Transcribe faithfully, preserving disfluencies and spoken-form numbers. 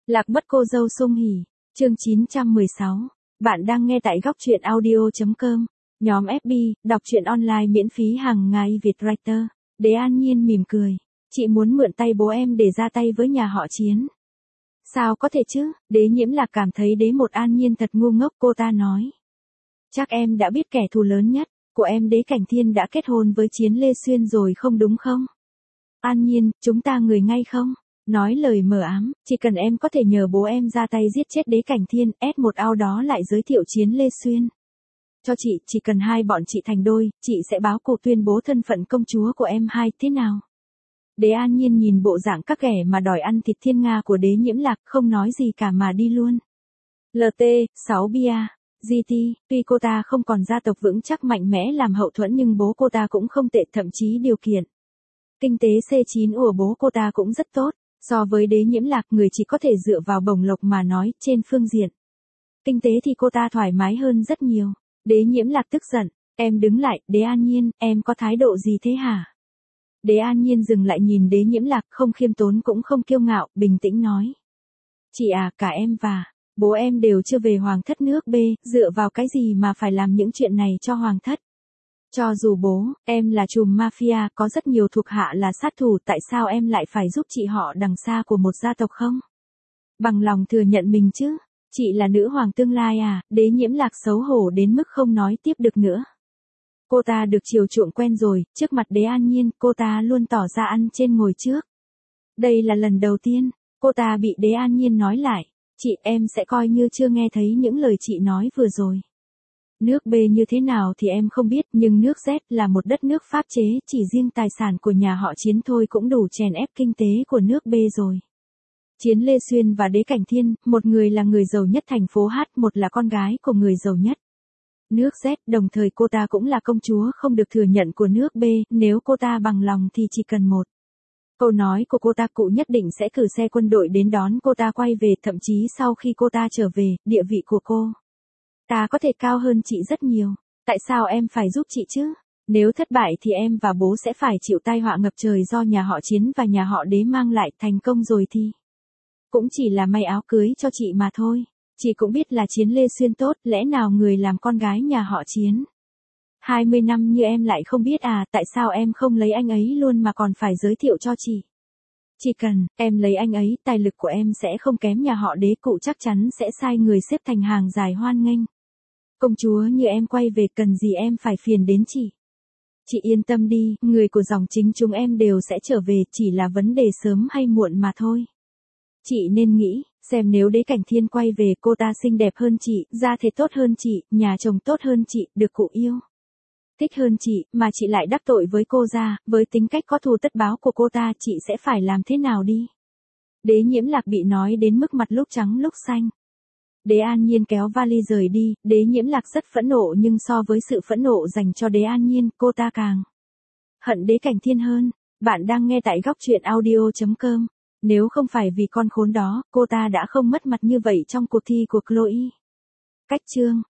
Lạc mất cô dâu Sung Hỉ, chương chín trăm mười sáu. Bạn đang nghe tại góc truyện audio.com. Nhóm ép bê, đọc truyện online miễn phí hàng ngày Việt Writer. Đế An Nhiên mỉm cười. Chị muốn mượn tay bố em để ra tay với nhà họ Chiến. Sao có thể chứ, Đế Nhiễm Lạc cảm thấy Đế một An Nhiên thật ngu ngốc, cô ta nói. Chắc em đã biết kẻ thù lớn nhất của em Đế Cảnh Thiên đã kết hôn với Chiến Lê Xuyên rồi không đúng không? An Nhiên, chúng ta người ngay không? Nói lời mờ ám, chỉ cần em có thể nhờ bố em ra tay giết chết Đế Cảnh Thiên, ét một ao đó lại giới thiệu Chiến Lê Xuyên cho chị, chỉ cần hai bọn chị thành đôi, chị sẽ báo cuộc tuyên bố thân phận công chúa của em hai, thế nào? Đế An Nhiên nhìn bộ dạng các kẻ mà đòi ăn thịt thiên nga của Đế Nhiễm Lạc, không nói gì cả mà đi luôn. lờ tê, sáu bia, giê tê, tuy cô ta không còn gia tộc vững chắc mạnh mẽ làm hậu thuẫn nhưng bố cô ta cũng không tệ, thậm chí điều kiện kinh tế xê chín của bố cô ta cũng rất tốt. So với Đế Nhiễm Lạc, người chỉ có thể dựa vào bổng lộc mà nói, trên phương diện kinh tế thì cô ta thoải mái hơn rất nhiều. Đế Nhiễm Lạc tức giận, em đứng lại, Đế An Nhiên, em có thái độ gì thế hả? Đế An Nhiên dừng lại nhìn Đế Nhiễm Lạc, không khiêm tốn cũng không kiêu ngạo, bình tĩnh nói. Chị à, cả em và bố em đều chưa về hoàng thất nước B, dựa vào cái gì mà phải làm những chuyện này cho hoàng thất? Cho dù bố em là trùm mafia, có rất nhiều thuộc hạ là sát thủ, tại sao em lại phải giúp chị họ đằng xa của một gia tộc không? Bằng lòng thừa nhận mình chứ, chị là nữ hoàng tương lai à? Đế Nhiễm Lạc xấu hổ đến mức không nói tiếp được nữa. Cô ta được chiều chuộng quen rồi, trước mặt Đế An Nhiên, cô ta luôn tỏ ra ăn trên ngồi trước. Đây là lần đầu tiên, cô ta bị Đế An Nhiên nói lại, chị em sẽ coi như chưa nghe thấy những lời chị nói vừa rồi. Nước B như thế nào thì em không biết, nhưng nước Z là một đất nước pháp chế, chỉ riêng tài sản của nhà họ Chiến thôi cũng đủ chèn ép kinh tế của nước B rồi. Chiến Lê Xuyên và Đế Cảnh Thiên, một người là người giàu nhất thành phố H, một là con gái của người giàu nhất nước Z, đồng thời cô ta cũng là công chúa không được thừa nhận của nước B, nếu cô ta bằng lòng thì chỉ cần một câu nói của cô ta, cụ nhất định sẽ cử xe quân đội đến đón cô ta quay về, thậm chí sau khi cô ta trở về, địa vị của cô ta có thể cao hơn chị rất nhiều. Tại sao em phải giúp chị chứ? Nếu thất bại thì em và bố sẽ phải chịu tai họa ngập trời do nhà họ Chiến và nhà họ Đế mang lại, thành công rồi thì cũng chỉ là may áo cưới cho chị mà thôi. Chị cũng biết là Chiến Lê Xuyên tốt, lẽ nào người làm con gái nhà họ Chiến hai mươi năm như em lại không biết à? Tại sao em không lấy anh ấy luôn mà còn phải giới thiệu cho chị? Chỉ cần em lấy anh ấy, tài lực của em sẽ không kém nhà họ Đế, cụ chắc chắn sẽ sai người xếp thành hàng dài hoan nghênh công chúa như em quay về, cần gì em phải phiền đến chị. Chị yên tâm đi, người của dòng chính chúng em đều sẽ trở về, chỉ là vấn đề sớm hay muộn mà thôi. Chị nên nghĩ xem, nếu Đế Cảnh Thiên quay về, cô ta xinh đẹp hơn chị, gia thế tốt hơn chị, nhà chồng tốt hơn chị, được cụ yêu thích hơn chị, mà chị lại đắc tội với cô ra, với tính cách có thù tất báo của cô ta, chị sẽ phải làm thế nào đi? Đế Nhiễm Lạc bị nói đến mức mặt lúc trắng lúc xanh. Đế An Nhiên kéo vali rời đi, Đế Nhiễm Lạc rất phẫn nộ, nhưng so với sự phẫn nộ dành cho Đế An Nhiên, cô ta càng hận Đế Cảnh Thiên hơn. Bạn đang nghe tại góc truyện audio.com. Nếu không phải vì con khốn đó, cô ta đã không mất mặt như vậy trong cuộc thi của Chloe. Cách chương